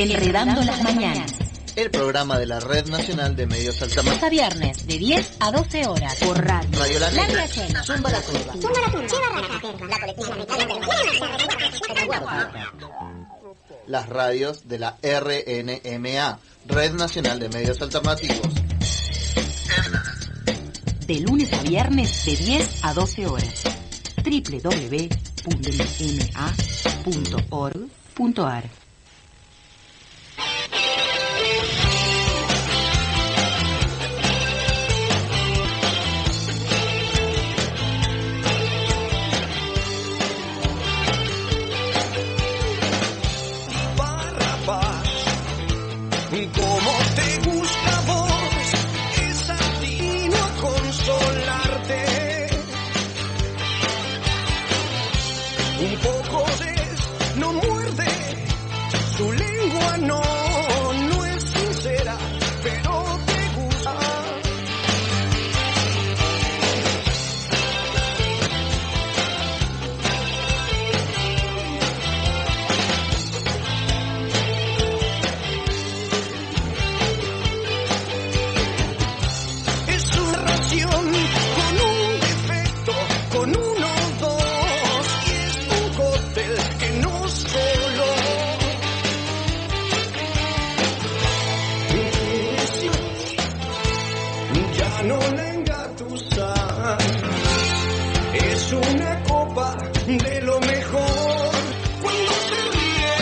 Enredando las Mañanas. El programa de la Red Nacional de Medios Alternativos. A viernes, de 10 a 12 horas, por radio. Radio La Negra. Zumba la Curva. Zumba la Curva. La colectiva. Las radios de la RNMA, Red Nacional de Medios Alternativos. De lunes a viernes, de 10 a 12 horas. www.ma.org.ar. De lo mejor cuando se ríe.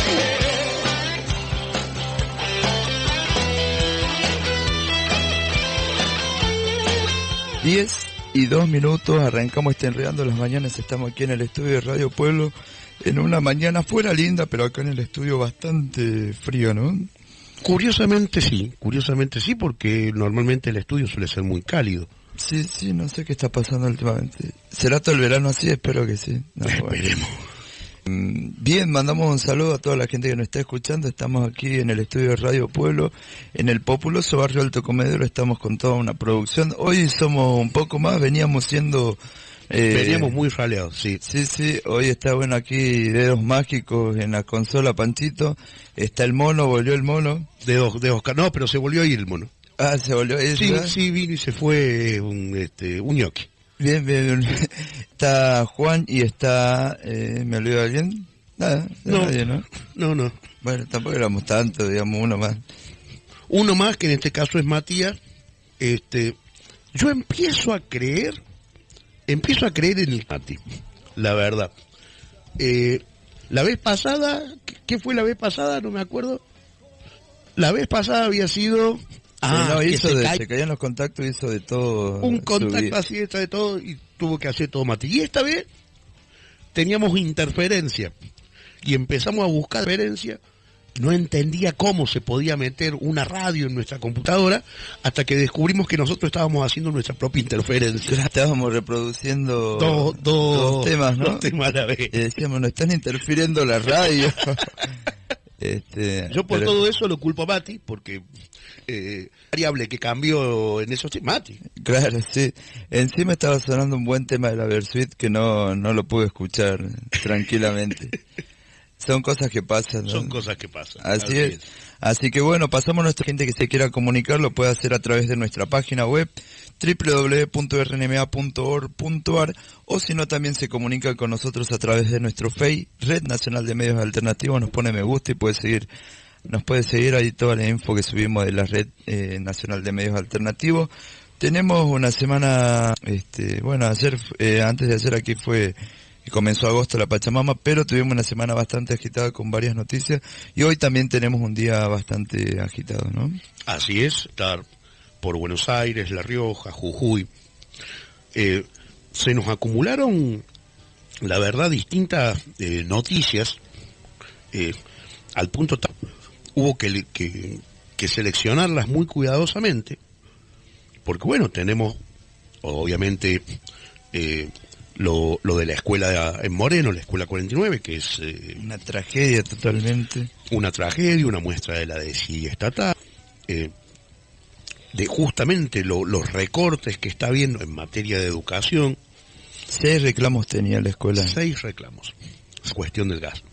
10:02, arrancamos Enredando las Mañanas, estamos aquí en el estudio de Radio Pueblo, en una mañana fuera linda, pero acá en el estudio bastante frío, ¿no? Curiosamente sí, porque normalmente el estudio suele ser muy cálido. Sí, no sé qué está pasando últimamente. ¿Será todo el verano así? Espero que sí. No, esperemos. Bueno. Bien, mandamos un saludo a toda la gente que nos está escuchando. Estamos aquí en el estudio de Radio Pueblo, en el populoso barrio Alto Comedero. Estamos con toda una producción. Hoy somos un poco más, veníamos siendo... veníamos muy raleados, sí. Sí, hoy está bueno aquí, dedos mágicos en la consola, Panchito. Está el mono, volvió el mono. De Oscar, no, pero se volvió a ir el mono. Ah, se volvió a ir. Sí, vino y se fue un ñoqui. Bien. Está Juan y está... ¿me olvido de alguien? Nada, nadie, ¿no? No. Bueno, tampoco éramos tantos, digamos, uno más. Uno más, que en este caso es Matías. Yo empiezo a creer en el Mati, la verdad. La vez pasada, ¿qué fue la vez pasada? No me acuerdo. La vez pasada había sido... se caían los contactos, hizo de todo. Un contacto así, de todo, y tuvo que hacer todo Mati. Y esta vez teníamos interferencia, y empezamos a buscar interferencia. No entendía cómo se podía meter una radio en nuestra computadora, hasta que descubrimos que nosotros estábamos haciendo nuestra propia interferencia. Estábamos reproduciendo dos temas, ¿no? Dos temas a la vez. Y decíamos, nos están interfiriendo la radio. Yo por todo eso lo culpo a Mati, porque variable que cambió en esos temas, Mati. Claro, sí. Encima estaba sonando un buen tema de la Versuit que no lo pude escuchar tranquilamente. Son cosas que pasan, ¿no? Son cosas que pasan. Así es. Así que bueno, pasamos a nuestra gente que se quiera comunicar, lo puede hacer a través de nuestra página web www.rnma.org.ar, o si no también se comunica con nosotros a través de nuestro Face, Red Nacional de Medios Alternativos, nos pone me gusta y nos puede seguir ahí toda la info que subimos de la Red Nacional de Medios Alternativos. Tenemos una semana, ayer, antes de ayer aquí comenzó agosto la Pachamama, pero tuvimos una semana bastante agitada con varias noticias, y hoy también tenemos un día bastante agitado, ¿no? Así es, estar por Buenos Aires, La Rioja, Jujuy. Se nos acumularon, la verdad, distintas noticias, al punto hubo que seleccionarlas muy cuidadosamente, porque bueno, tenemos obviamente lo de la escuela en Moreno, la escuela 49, que es una tragedia totalmente. Una tragedia, una muestra de la desidia estatal, de justamente los recortes que está habiendo en materia de educación. 6 reclamos tenía la escuela. 6 reclamos. Es cuestión del gas.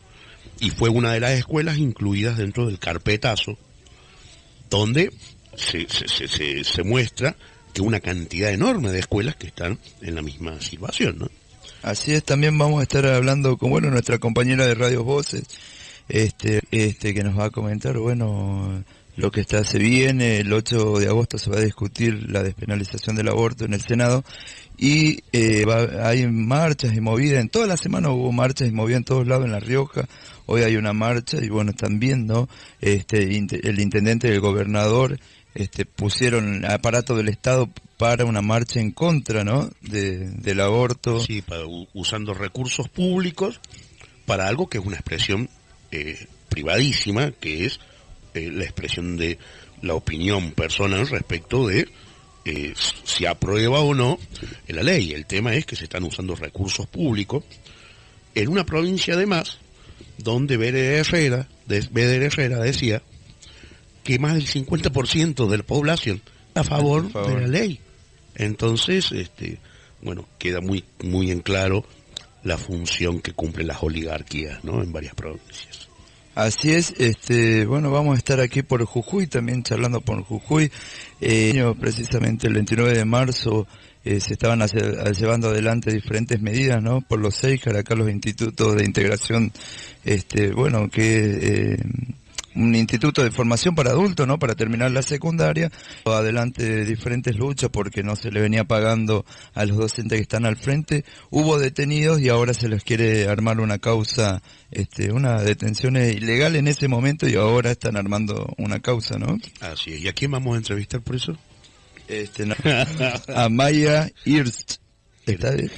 y fue una de las escuelas incluidas dentro del carpetazo, donde se muestra que una cantidad enorme de escuelas que están en la misma situación, ¿no? Así es, también vamos a estar hablando con, bueno, nuestra compañera de Radio Voces, que nos va a comentar, bueno, lo que se viene. El 8 de agosto se va a discutir la despenalización del aborto en el Senado, y hay marchas y movidas, en toda la semana hubo marchas y movidas en todos lados en La Rioja. Hoy hay una marcha, y bueno, también, ¿no? El intendente y el gobernador, pusieron aparato del Estado para una marcha en contra, ¿no? Del aborto. Sí, usando recursos públicos para algo que es una expresión privadísima, que es la expresión de la opinión personal respecto de si aprueba o no la ley. El tema es que se están usando recursos públicos en una provincia, además, donde Beder Herrera decía que más del 50% de la población está a favor de la ley. Entonces, bueno, queda muy muy en claro la función que cumplen las oligarquías, ¿no?, en varias provincias. Así es, bueno, vamos a estar aquí por Jujuy, también charlando por Jujuy. Precisamente el 29 de marzo se estaban llevando adelante diferentes medidas, ¿no? Por los 6, acá los institutos de integración, bueno, un instituto de formación para adultos, ¿no? Para terminar la secundaria. Adelante diferentes luchas porque no se le venía pagando a los docentes que están al frente. Hubo detenidos y ahora se les quiere armar una causa, una detención ilegal en ese momento, y ahora están armando una causa, ¿no? Así es. ¿Y a quién vamos a entrevistar por eso? No. A Maya Hirst. ¿Está bien?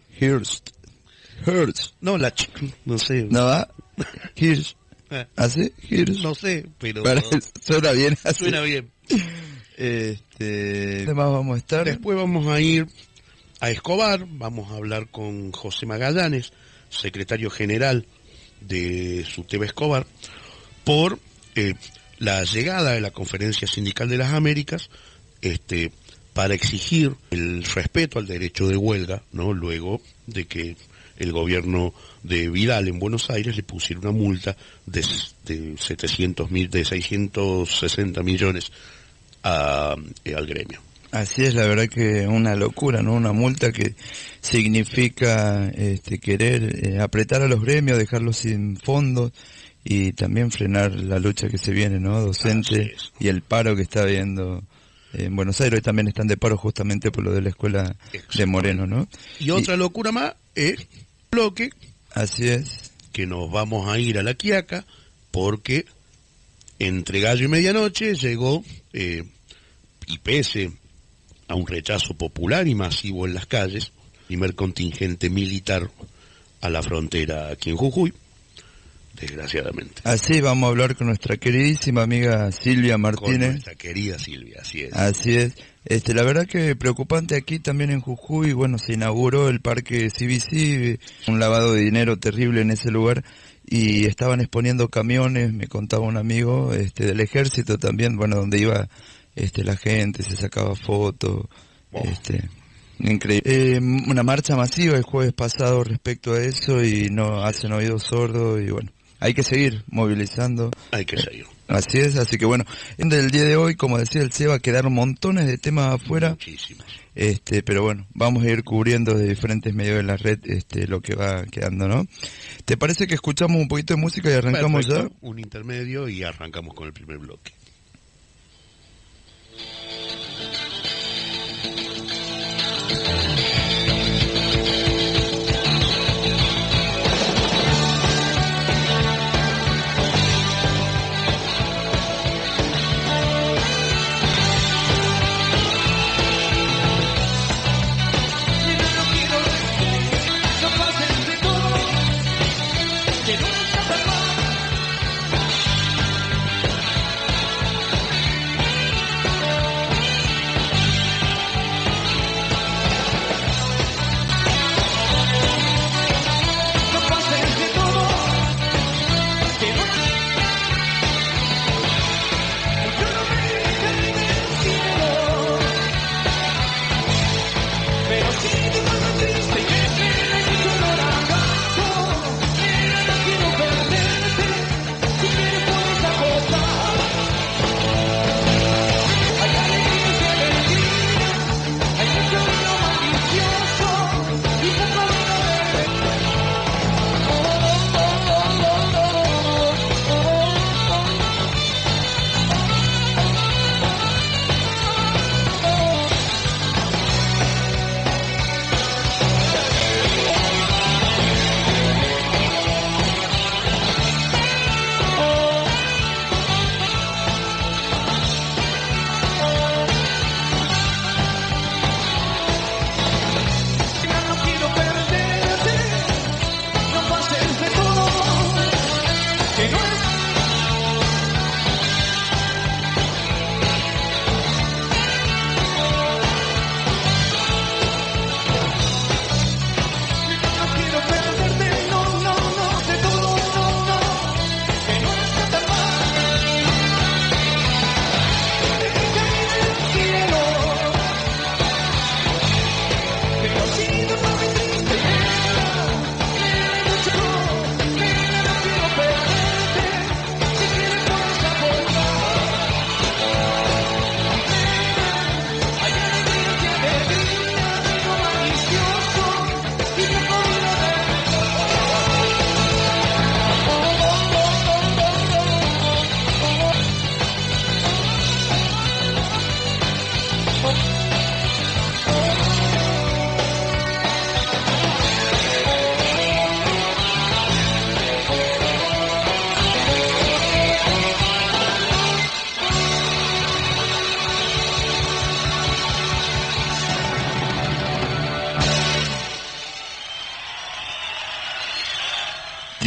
Hirst. No, no sé. No, Hirst. ¿Así? No sé, pero suena bien así. Suena bien. ¿Dónde más vamos a estar? Después vamos a ir a Escobar, vamos a hablar con José Magallanes, secretario general de SUTEBA Escobar, por la llegada de la Conferencia Sindical de las Américas, para exigir el respeto al derecho de huelga, ¿no? Luego de que el gobierno de Vidal en Buenos Aires le pusiera una multa de 660 millones al gremio. Así es, la verdad que una locura, ¿no? Una multa que significa querer apretar a los gremios, dejarlos sin fondos, y también frenar la lucha que se viene, ¿no? Docente, y el paro que está habiendo en Buenos Aires. Hoy también están de paro justamente por lo de la escuela de Moreno, ¿no? Y otra locura más es bloque. Así es. Que nos vamos a ir a La Quiaca, porque entre gallo y medianoche llegó, y pese a un rechazo popular y masivo en las calles, primer contingente militar a la frontera aquí en Jujuy, desgraciadamente. Así vamos a hablar con nuestra queridísima amiga Silvia Martínez. Con nuestra querida Silvia, así es. Así es. La verdad que preocupante aquí también en Jujuy. Bueno, se inauguró el parque CBC, un lavado de dinero terrible en ese lugar, y estaban exponiendo camiones, me contaba un amigo, del ejército también, bueno, donde iba, la gente, se sacaba fotos, increíble. Una marcha masiva el jueves pasado respecto a eso, y no hacen oídos sordos, y bueno, hay que seguir movilizando. Hay que seguir. Así es, así que bueno, en el día de hoy, como decía el Seba, quedaron montones de temas afuera. Muchísimos. Pero bueno, vamos a ir cubriendo de diferentes medios de la red, lo que va quedando, ¿no? ¿Te parece que escuchamos un poquito de música y arrancamos? Perfecto, ya? Un intermedio y arrancamos con el primer bloque.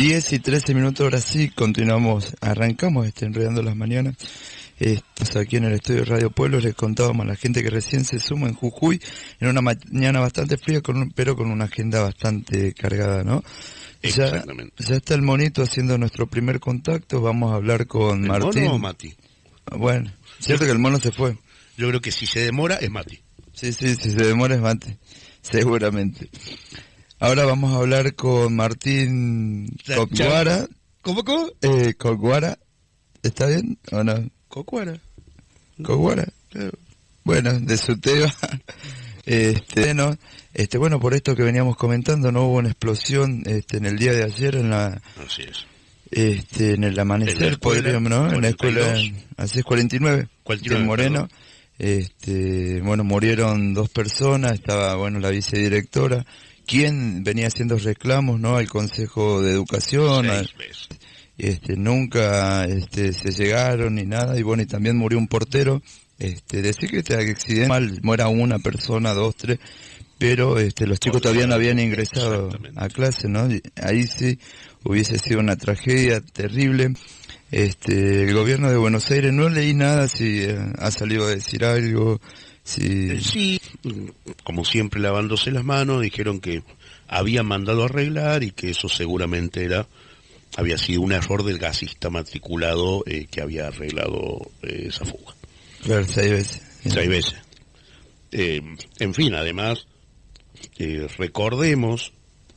10:13, ahora sí, arrancamos Enredando las Mañanas. Estamos aquí en el estudio de Radio Pueblo, les contábamos a la gente que recién se suma en Jujuy, en una mañana bastante fría, pero con una agenda bastante cargada, ¿no? Exactamente. Ya está el monito haciendo nuestro primer contacto, vamos a hablar con ¿El Martín. mono o Mati? Bueno, cierto que el mono se fue. Yo creo que si se demora es Mati. Sí, si se demora es Mati, seguramente. Ahora vamos a hablar con Martín Cocuara. ¿Cómo? Cocuara, ¿está bien o no? Cocuara. Bueno, de su tema. Bueno, por esto que veníamos comentando, no hubo una explosión en el día de ayer Así es. En el amanecer, en la escuela, podríamos, ¿no? 42. En la escuela, así es, 49, en Moreno. Murieron 2 personas, estaba, la vicedirectora, quien venía haciendo reclamos, ¿no? Al Consejo de Educación. 6 veces. Nunca, se llegaron ni nada, y también murió un portero. Decir que este accidente muera una persona, 2, 3, pero los chicos todavía no habían ingresado a clase, ¿no? Y ahí sí hubiese sido una tragedia terrible. El gobierno de Buenos Aires, no leí nada si ha salido a decir algo, si... Sí, como siempre lavándose las manos, dijeron que habían mandado a arreglar y que eso seguramente había sido un error del gasista matriculado que había arreglado esa fuga. Claro, 6 veces. 6 veces. En fin, además, recordemos,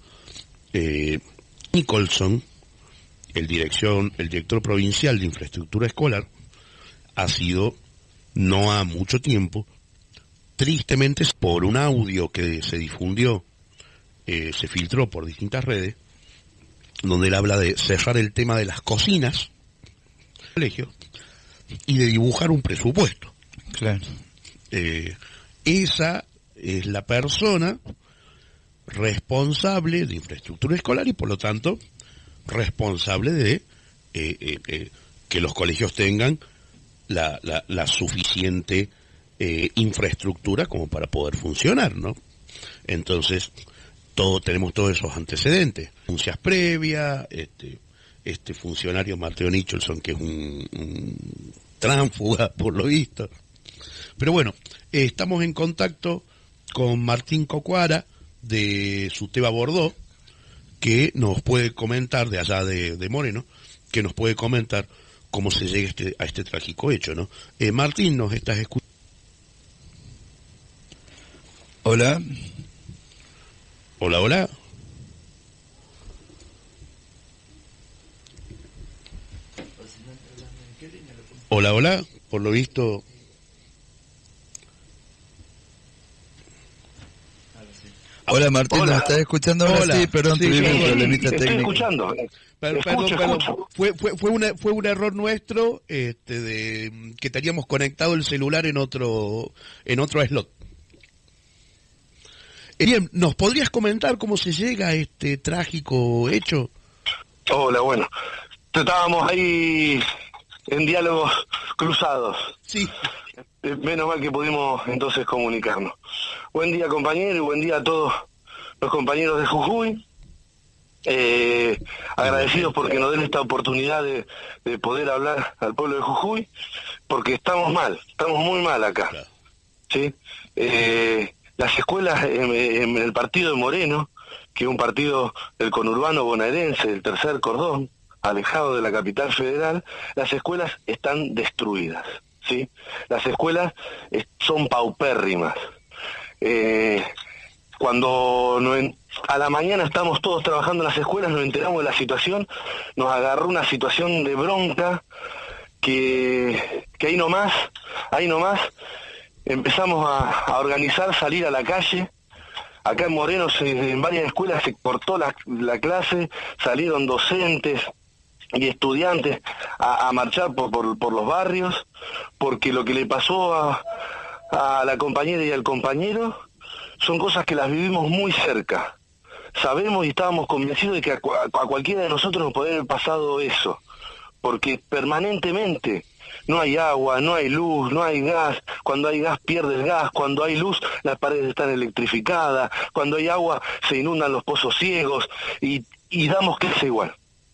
Nicholson, el director provincial de infraestructura escolar, ha sido, no ha mucho tiempo, tristemente por un audio que se difundió, se filtró por distintas redes, donde él habla de cerrar el tema de las cocinas, colegio, y de dibujar un presupuesto. Claro. Esa es la persona responsable de infraestructura escolar y por lo tanto responsable de que los colegios tengan la suficiente infraestructura como para poder funcionar, ¿no? Entonces, tenemos todos esos antecedentes, denuncias previas, este funcionario Mateo Nicholson, que es un tránsfuga, por lo visto. Pero bueno, estamos en contacto con Martín Cocuara, de Suteba Bordeaux, que nos puede comentar, de allá de Moreno, que nos puede comentar cómo se llega a este trágico hecho, ¿no? Martín, ¿nos estás escuchando? Hola. Hola, hola. Hola, hola, por lo visto... Hola Martín, Hola. ¿nos estás escuchando ahora? Hola. Sí, perdón, Sí, tuvimos un problemita Estoy técnico. escuchando. Perdón. Fue un error nuestro, de que teníamos conectado el celular en otro slot. Bien, ¿nos podrías comentar cómo se llega a este trágico hecho? Hola, bueno. Estábamos ahí en diálogos cruzados. Sí. Menos mal que pudimos entonces comunicarnos. Buen día, compañero, y buen día a todos los compañeros de Jujuy. Agradecidos porque nos den esta oportunidad de poder hablar al pueblo de Jujuy, porque estamos muy mal acá. Claro. ¿Sí? Las escuelas en el partido de Moreno, que es un partido del conurbano bonaerense, del tercer cordón, alejado de la capital federal, las escuelas están destruidas, ¿sí? Las escuelas son paupérrimas. Cuando a la mañana estamos todos trabajando en las escuelas, nos enteramos de la situación, nos agarró una situación de bronca que ahí nomás empezamos a organizar, salir a la calle. Acá en Moreno en varias escuelas se cortó la clase, salieron docentes y estudiantes a marchar por los barrios, porque lo que le pasó a la compañera y al compañero son cosas que las vivimos muy cerca. Sabemos y estábamos convencidos de que a cualquiera de nosotros nos podría haber pasado eso, porque permanentemente no hay agua, no hay luz, no hay gas. Cuando hay gas pierde el gas, cuando hay luz las paredes están electrificadas, cuando hay agua se inundan los pozos ciegos y damos que es igual.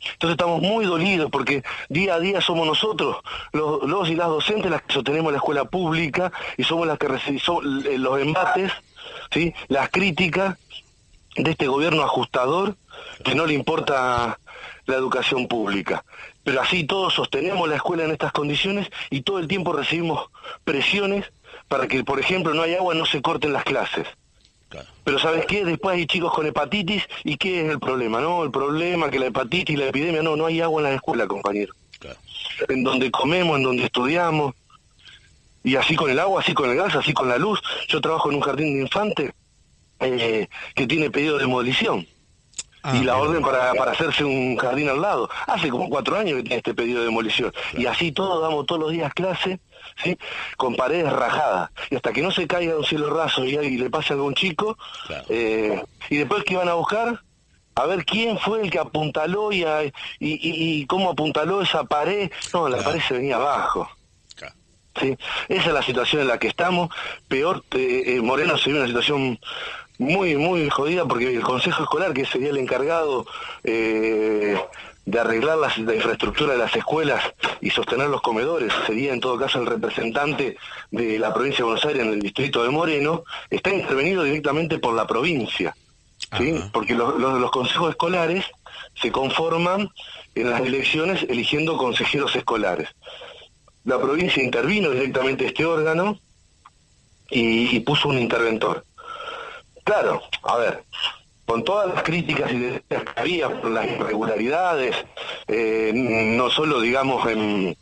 Entonces estamos muy dolidos porque día a día somos nosotros, los y las docentes, las que sostenemos la escuela pública y somos las que recibimos los embates, ¿sí? Las críticas de este gobierno ajustador que no le importa la educación pública. Pero así todos sostenemos la escuela en estas condiciones y todo el tiempo recibimos presiones para que, por ejemplo, no hay agua, no se corten las clases. Pero ¿sabes qué? Después hay chicos con hepatitis, ¿y qué es el problema? No, el problema que la hepatitis, la epidemia, no hay agua en la escuela, compañero. Claro. En donde comemos, en donde estudiamos, y así con el agua, así con el gas, así con la luz. Yo trabajo en un jardín de infantes que tiene pedido de demolición. Y la orden para hacerse un jardín al lado. Hace como 4 años que tiene este pedido de demolición. Claro. Y así todos damos todos los días clase, ¿sí? Con paredes rajadas. Y hasta que no se caiga un cielo raso y le pase algo a un chico, claro. Y después que iban a buscar, a ver quién fue el que apuntaló y cómo apuntaló esa pared. No, la pared se venía abajo. Claro. ¿Sí? Esa es la situación en la que estamos. Peor, Moreno se vive una situación muy, muy jodida porque el Consejo Escolar, que sería el encargado de arreglar la infraestructura de las escuelas y sostener los comedores, sería en todo caso el representante de la provincia de Buenos Aires en el distrito de Moreno, está intervenido directamente por la provincia, ¿sí? Porque los consejos escolares se conforman en las elecciones eligiendo consejeros escolares. La provincia intervino directamente este órgano y puso un interventor. Claro, a ver, con todas las críticas y denuncias que había por las irregularidades, no solo digamos en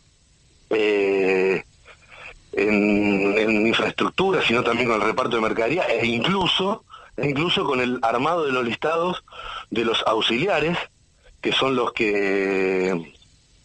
infraestructura, sino también con el reparto de mercadería, e incluso con el armado de los listados de los auxiliares, que son los que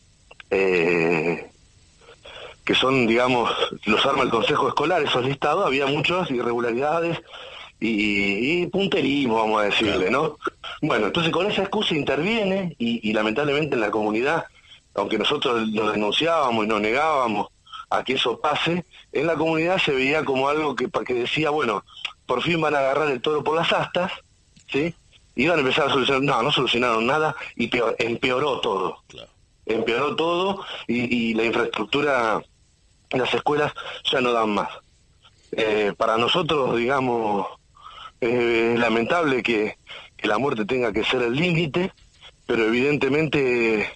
son, digamos, los arma el Consejo Escolar, esos listados, había muchas irregularidades y punterismo, vamos a decirle, ¿no? Bueno, entonces con esa excusa interviene y lamentablemente en la comunidad, aunque nosotros lo denunciábamos y nos negábamos a que eso pase, en la comunidad se veía como algo que decía, bueno, por fin van a agarrar el toro por las astas, ¿sí? Y iban a empezar a solucionar. No solucionaron nada y empeoró todo. Claro. Empeoró todo y la infraestructura, las escuelas ya no dan más. Para nosotros, digamos, es lamentable que la muerte tenga que ser el límite, pero evidentemente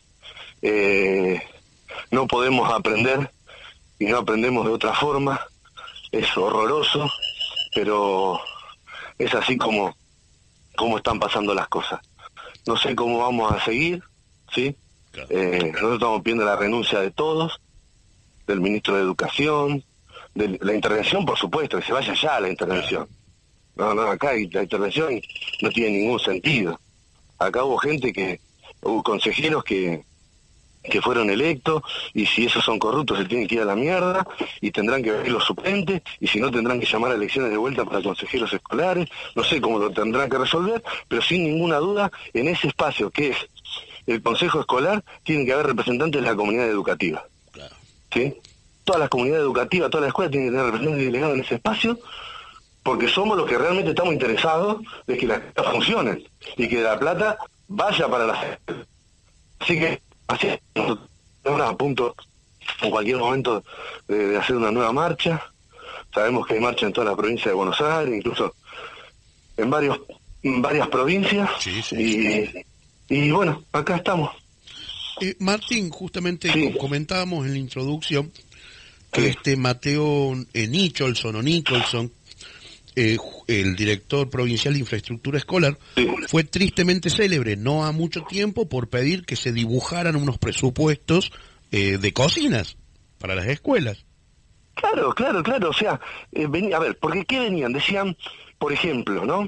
no podemos aprender y no aprendemos de otra forma. Es horroroso, pero es así como están pasando las cosas. No sé cómo vamos a seguir, ¿sí? Claro. Nosotros estamos pidiendo la renuncia de todos, del ministro de Educación, de la intervención, por supuesto, que se vaya ya la intervención. No, acá la intervención no tiene ningún sentido. Acá hubo hubo consejeros que fueron electos, y si esos son corruptos se tienen que ir a la mierda, y tendrán que venir los suplentes, y si no tendrán que llamar a elecciones de vuelta para consejeros escolares. No sé cómo lo tendrán que resolver, pero sin ninguna duda, en ese espacio que es el Consejo Escolar, tienen que haber representantes de la comunidad educativa. Claro. ¿Sí? Todas las comunidades educativas, todas las escuelas tienen que tener representantes delegados en ese espacio, porque somos los que realmente estamos interesados de que las escuelas funcionen y que la plata vaya para las escuelas. Así que, así estamos a punto en cualquier momento de hacer una nueva marcha. Sabemos que hay marcha en toda la provincia de Buenos Aires, incluso en varias provincias. Sí. Y bueno, acá estamos. Martín, justamente comentábamos en la introducción que Mateo Nicholson, el director provincial de infraestructura escolar, fue tristemente célebre no ha mucho tiempo por pedir que se dibujaran unos presupuestos de cocinas para las escuelas. Claro, o sea, a ver, porque ¿qué venían? Decían, por ejemplo, ¿no?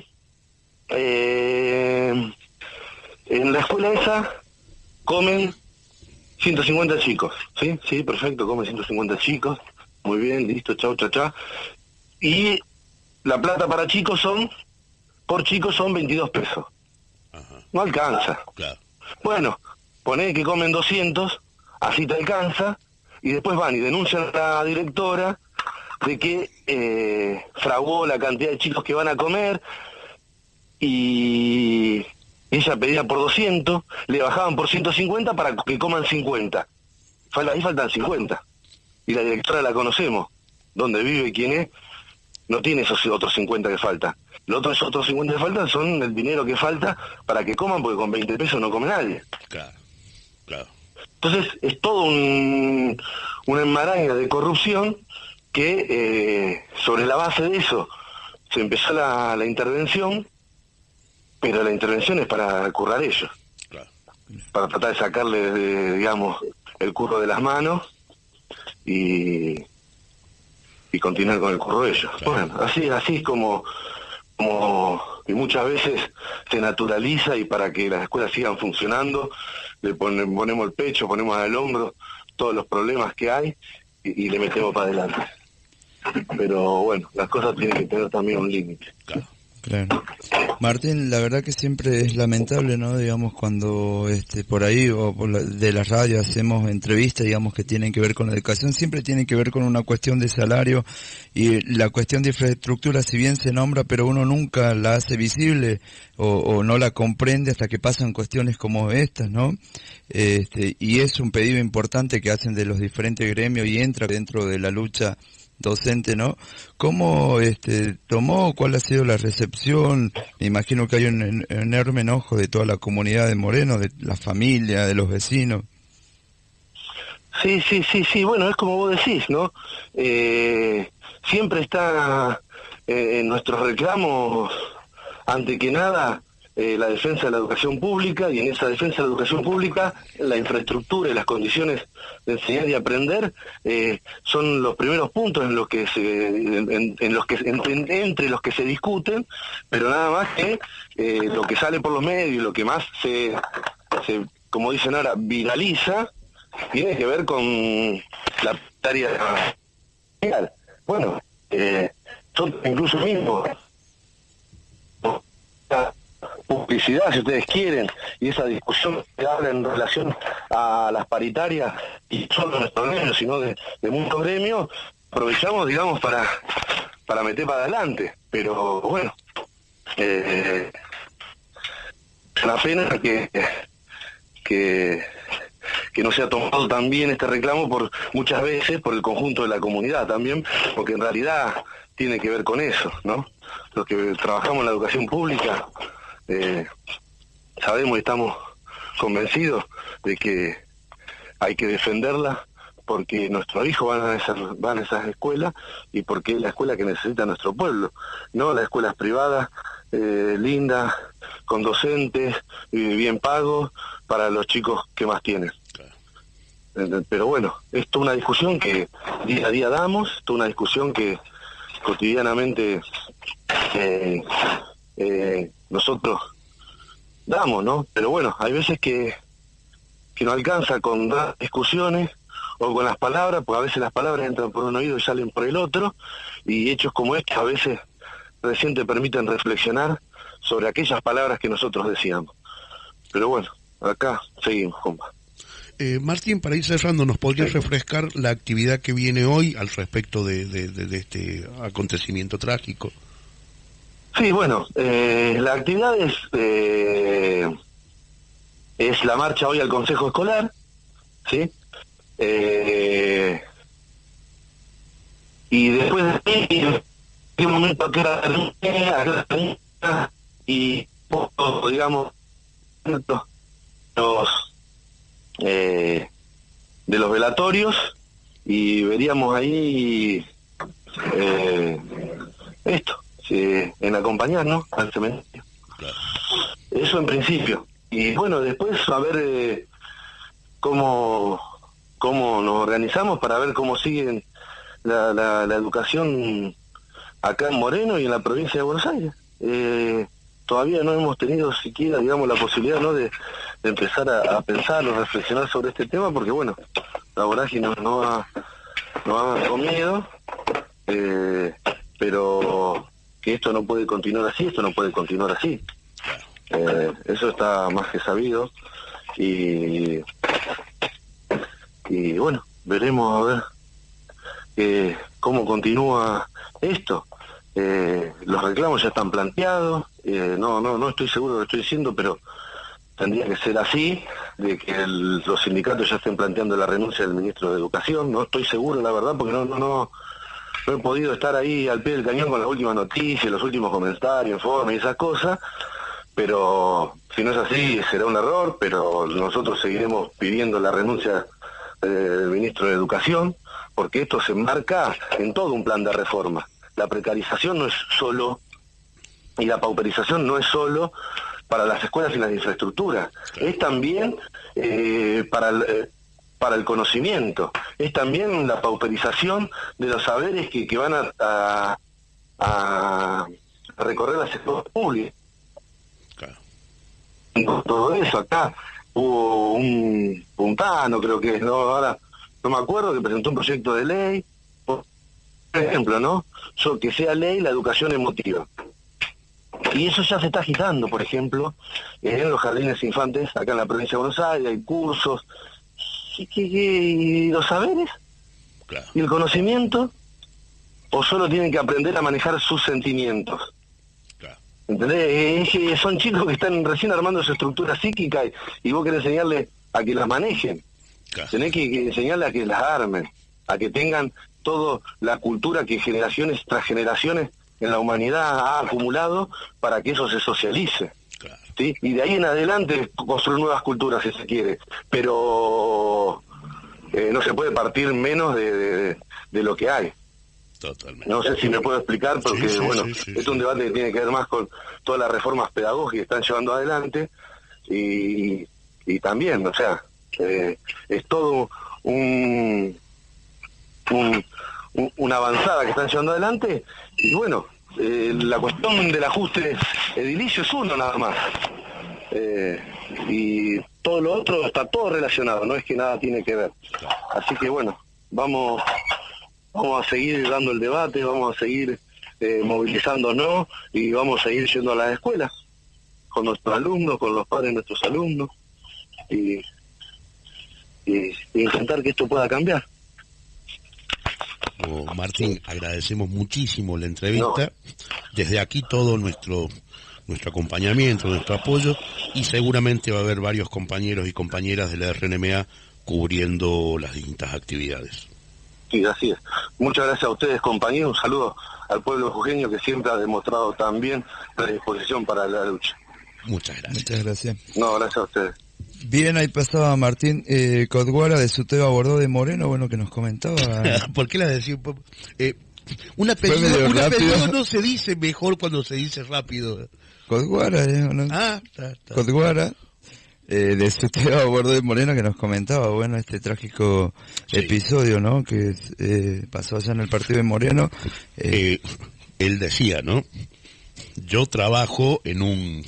En la escuela esa comen 150 chicos, ¿sí? Sí, perfecto, comen 150 chicos, muy bien, listo, chau. Y la plata para chicos por chicos son 22 pesos. Ajá. No alcanza. Claro. Bueno, poné que comen 200, así te alcanza, y después van y denuncian a la directora de que fraguó la cantidad de chicos que van a comer, y ella pedía por 200, le bajaban por 150 para que coman 50. Ahí faltan 50. Y la directora la conocemos. Dónde vive, quién es, no tiene esos otros 50 que faltan. Esos otros 50 que faltan son el dinero que falta para que coman, porque con 20 pesos no come nadie. Claro, claro. Entonces es todo una enmaraña de corrupción que sobre la base de eso se empezó la intervención, pero la intervención es para currar ellos, Claro. para tratar de sacarle, digamos, el curro de las manos y continuar con el curro de ellos. Claro. Bueno, así es como y muchas veces se naturaliza, y para que las escuelas sigan funcionando le ponemos el pecho, ponemos al hombro todos los problemas que hay y le metemos para adelante. Pero bueno, las cosas tienen que tener también un límite. Claro. Claro. Martín, la verdad que siempre es lamentable, ¿no? Digamos, cuando por ahí o de la radio hacemos entrevistas, digamos, que tienen que ver con la educación, siempre tienen que ver con una cuestión de salario, y la cuestión de infraestructura, si bien se nombra, pero uno nunca la hace visible o no la comprende hasta que pasan cuestiones como estas, ¿no? Y es un pedido importante que hacen de los diferentes gremios y entra dentro de la lucha docente, ¿no? ¿Cómo tomó? ¿Cuál ha sido la recepción? Me imagino que hay un enorme enojo de toda la comunidad de Moreno, de la familia, de los vecinos. Sí, bueno, es como vos decís, ¿no? Siempre está en nuestros reclamos, ante que nada, la defensa de la educación pública, y en esa defensa de la educación pública, la infraestructura y las condiciones de enseñar y aprender son los primeros puntos en los que entre los que se discuten, pero nada más que lo que sale por los medios, lo que más se como dicen ahora, viraliza, tiene que ver con la área legal. Bueno, yo incluso mismo publicidad, si ustedes quieren, y esa discusión que habla en relación a las paritarias, y no solo de nuestro gremio, sino de muchos gremios, aprovechamos, digamos, para meter para adelante. Pero bueno, es una pena que no se ha tomado tan bien este reclamo muchas veces por el conjunto de la comunidad también, porque en realidad tiene que ver con eso, ¿no? Los que trabajamos en la educación pública sabemos y estamos convencidos de que hay que defenderla, porque nuestros hijos van a esas escuelas, y porque es la escuela que necesita nuestro pueblo, no las escuelas privadas, lindas, con docentes, bien pagos, para los chicos que más tienen. Pero bueno, esto es una discusión que día a día damos, esto es una discusión que cotidianamente nosotros damos, ¿no? Pero bueno, hay veces que no alcanza con dar discusiones o con las palabras, porque a veces las palabras entran por un oído y salen por el otro, y hechos como estos a veces recién te permiten reflexionar sobre aquellas palabras que nosotros decíamos. Pero bueno, acá seguimos, compa. Martín, para ir cerrando, ¿nos podrías refrescar la actividad que viene hoy al respecto de este acontecimiento trágico? Sí, bueno, la actividad es la marcha hoy al Consejo Escolar, ¿sí? Y después de ahí, en qué momento que era y poco, digamos, de los velatorios, y veríamos ahí esto, en acompañarnos al cementerio. Claro. Eso en principio. Y bueno, después a ver cómo nos organizamos para ver cómo sigue la educación acá en Moreno y en la provincia de Buenos Aires. Todavía no hemos tenido siquiera, digamos, la posibilidad, ¿no?, de empezar a pensar o reflexionar sobre este tema, porque bueno, la vorágine nos ha comido, pero que esto no puede continuar así, eso está más que sabido, y bueno, veremos a ver cómo continúa esto. los reclamos ya están planteados, no estoy seguro de lo que estoy diciendo, pero tendría que ser así, de que los sindicatos ya estén planteando la renuncia del ministro de Educación. No estoy seguro, la verdad, porque no he podido estar ahí al pie del cañón con las últimas noticias, los últimos comentarios, informes y esas cosas, pero si no es así será un error, pero nosotros seguiremos pidiendo la renuncia del ministro de Educación, porque esto se enmarca en todo un plan de reforma. La precarización no es solo, y la pauperización no es solo para las escuelas y las infraestructuras, es también para el conocimiento, es también la pauperización de los saberes que van a recorrer las escuelas públicas. Claro. Todo eso, acá hubo un puntano, creo que ahora no me acuerdo, que presentó un proyecto de ley, por ejemplo, ¿no? Que sea ley la educación emotiva. Y eso ya se está agitando, por ejemplo, en los jardines infantes, acá en la provincia de Buenos Aires, hay cursos. ¿Y los saberes? Claro. ¿Y el conocimiento? ¿O solo tienen que aprender a manejar sus sentimientos? Claro. ¿Entendés? Es que son chicos que están recién armando su estructura psíquica y vos querés enseñarles a que las manejen. Claro. Tenés que enseñarles a que las armen, a que tengan toda la cultura que generaciones tras generaciones en la humanidad ha acumulado para que eso se socialice. Claro. ¿Sí? Y de ahí en adelante construir nuevas culturas si se quiere, pero no se puede partir menos de lo que hay. Totalmente. No sé si me puedo explicar, porque sí, es un debate que tiene que ver más con todas las reformas pedagógicas que están llevando adelante y también, o sea, es todo una avanzada que están llevando adelante y bueno, la cuestión del ajuste edilicio es uno nada más, y todo lo otro está todo relacionado, no es que nada tiene que ver. Así que bueno, vamos a seguir dando el debate, vamos a seguir movilizándonos y vamos a seguir yendo a las escuelas con nuestros alumnos, con los padres de nuestros alumnos y intentar que esto pueda cambiar. Martín, agradecemos muchísimo la entrevista. Desde aquí todo nuestro acompañamiento, nuestro apoyo, y seguramente va a haber varios compañeros y compañeras de la RNMA cubriendo las distintas actividades. Sí, así es. Muchas gracias a ustedes, compañeros. Un saludo al pueblo jujeño que siempre ha demostrado también la disposición para la lucha. Muchas gracias. Muchas gracias. No, gracias a ustedes. Bien, ahí pasaba Martín Codguara de Suteba Bordó de Moreno, bueno, que nos comentaba. ¿Por qué la decía? Un apellido no se dice mejor cuando se dice rápido. Codguara, ¿no? Está. Codguara, de Suteba Bordó de Moreno, que nos comentaba, bueno, este trágico episodio, ¿no? Que pasó allá en el partido de Moreno. Él decía, ¿no? Yo trabajo en un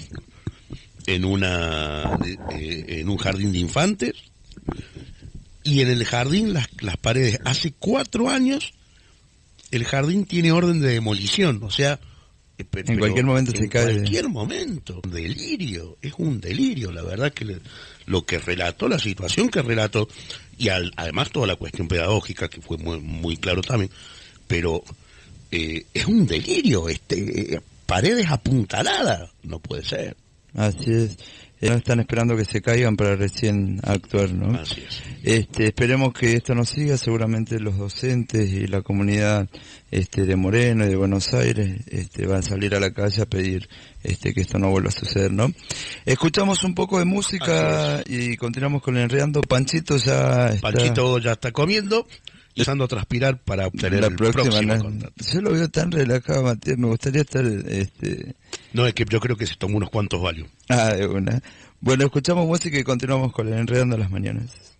jardín de infantes, y en el jardín las paredes, hace 4 años el jardín tiene orden de demolición, o sea, en cualquier momento se cae. En cualquier momento, delirio, es un delirio, la verdad que lo que relató, la situación que relató, y además toda la cuestión pedagógica que fue muy, muy claro también, pero es un delirio, paredes apuntaladas, no puede ser. Así es. No están esperando que se caigan para recién actuar, ¿no? Así es. Esperemos que esto no siga. Seguramente los docentes y la comunidad de Moreno y de Buenos Aires van a salir a la calle a pedir que esto no vuelva a suceder, ¿no? Escuchamos un poco de música y continuamos con el Enredando. Panchito ya está comiendo, empezando a transpirar para obtener la el próxima. contacto. Yo lo veo tan relajado, Matías. Me gustaría estar No, es que yo creo que se tomó unos cuantos Valium. de una. Bueno, escuchamos música y continuamos con el Enredando las Mañanas.